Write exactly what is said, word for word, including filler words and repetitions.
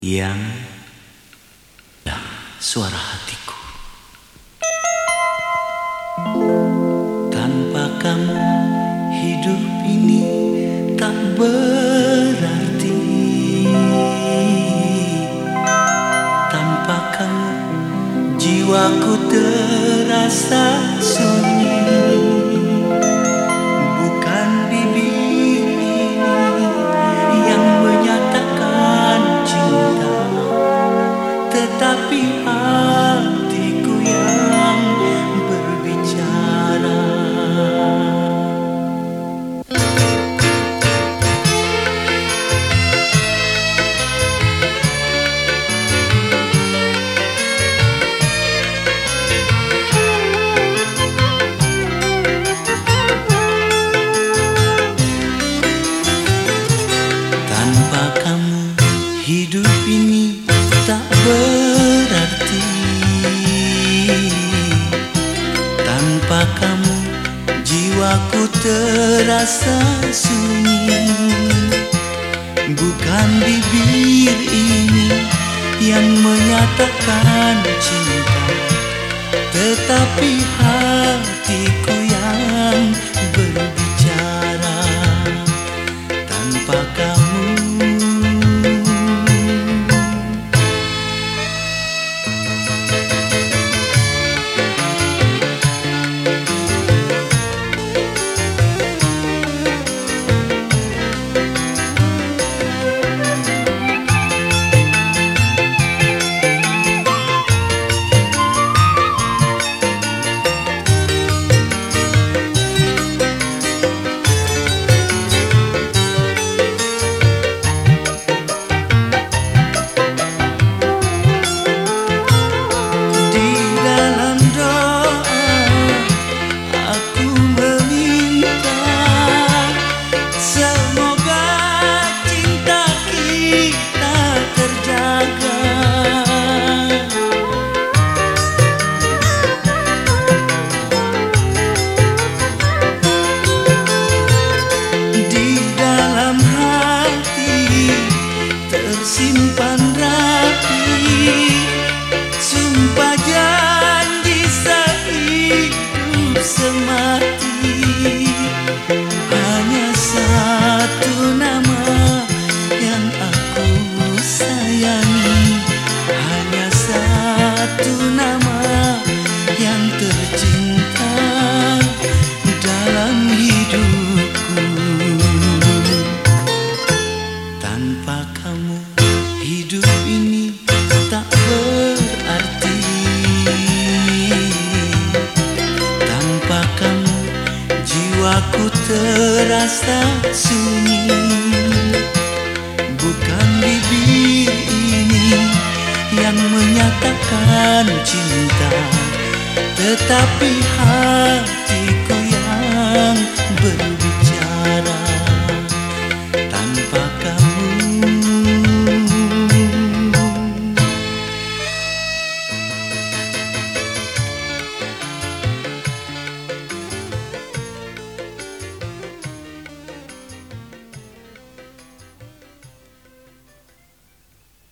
Yang ya, suara hatiku. Tanpa kamu hidup ini tak berarti. Tanpa kamu jiwaku terasa sunyi. Bukan bibir ini yang menyatakan cinta, tetapi hatiku yang berbicara. Tanpa kamu hidup ini tak berarti. Tanpa kamu jiwaku terasa sunyi. Bukan bibir ini yang menyatakan cinta, tetapi hatiku yang berbicara. Tanpa kamu simpan rapi sumpah janji sehidup semati. Hanya satu nama yang aku sayangi, hanya satu nama yang tercinta dalam hidupku. Tanpa kamu hidup ini tak berarti. Tanpa kamu jiwaku terasa sunyi. Bukan bibir ini yang menyatakan cinta, tetapi hati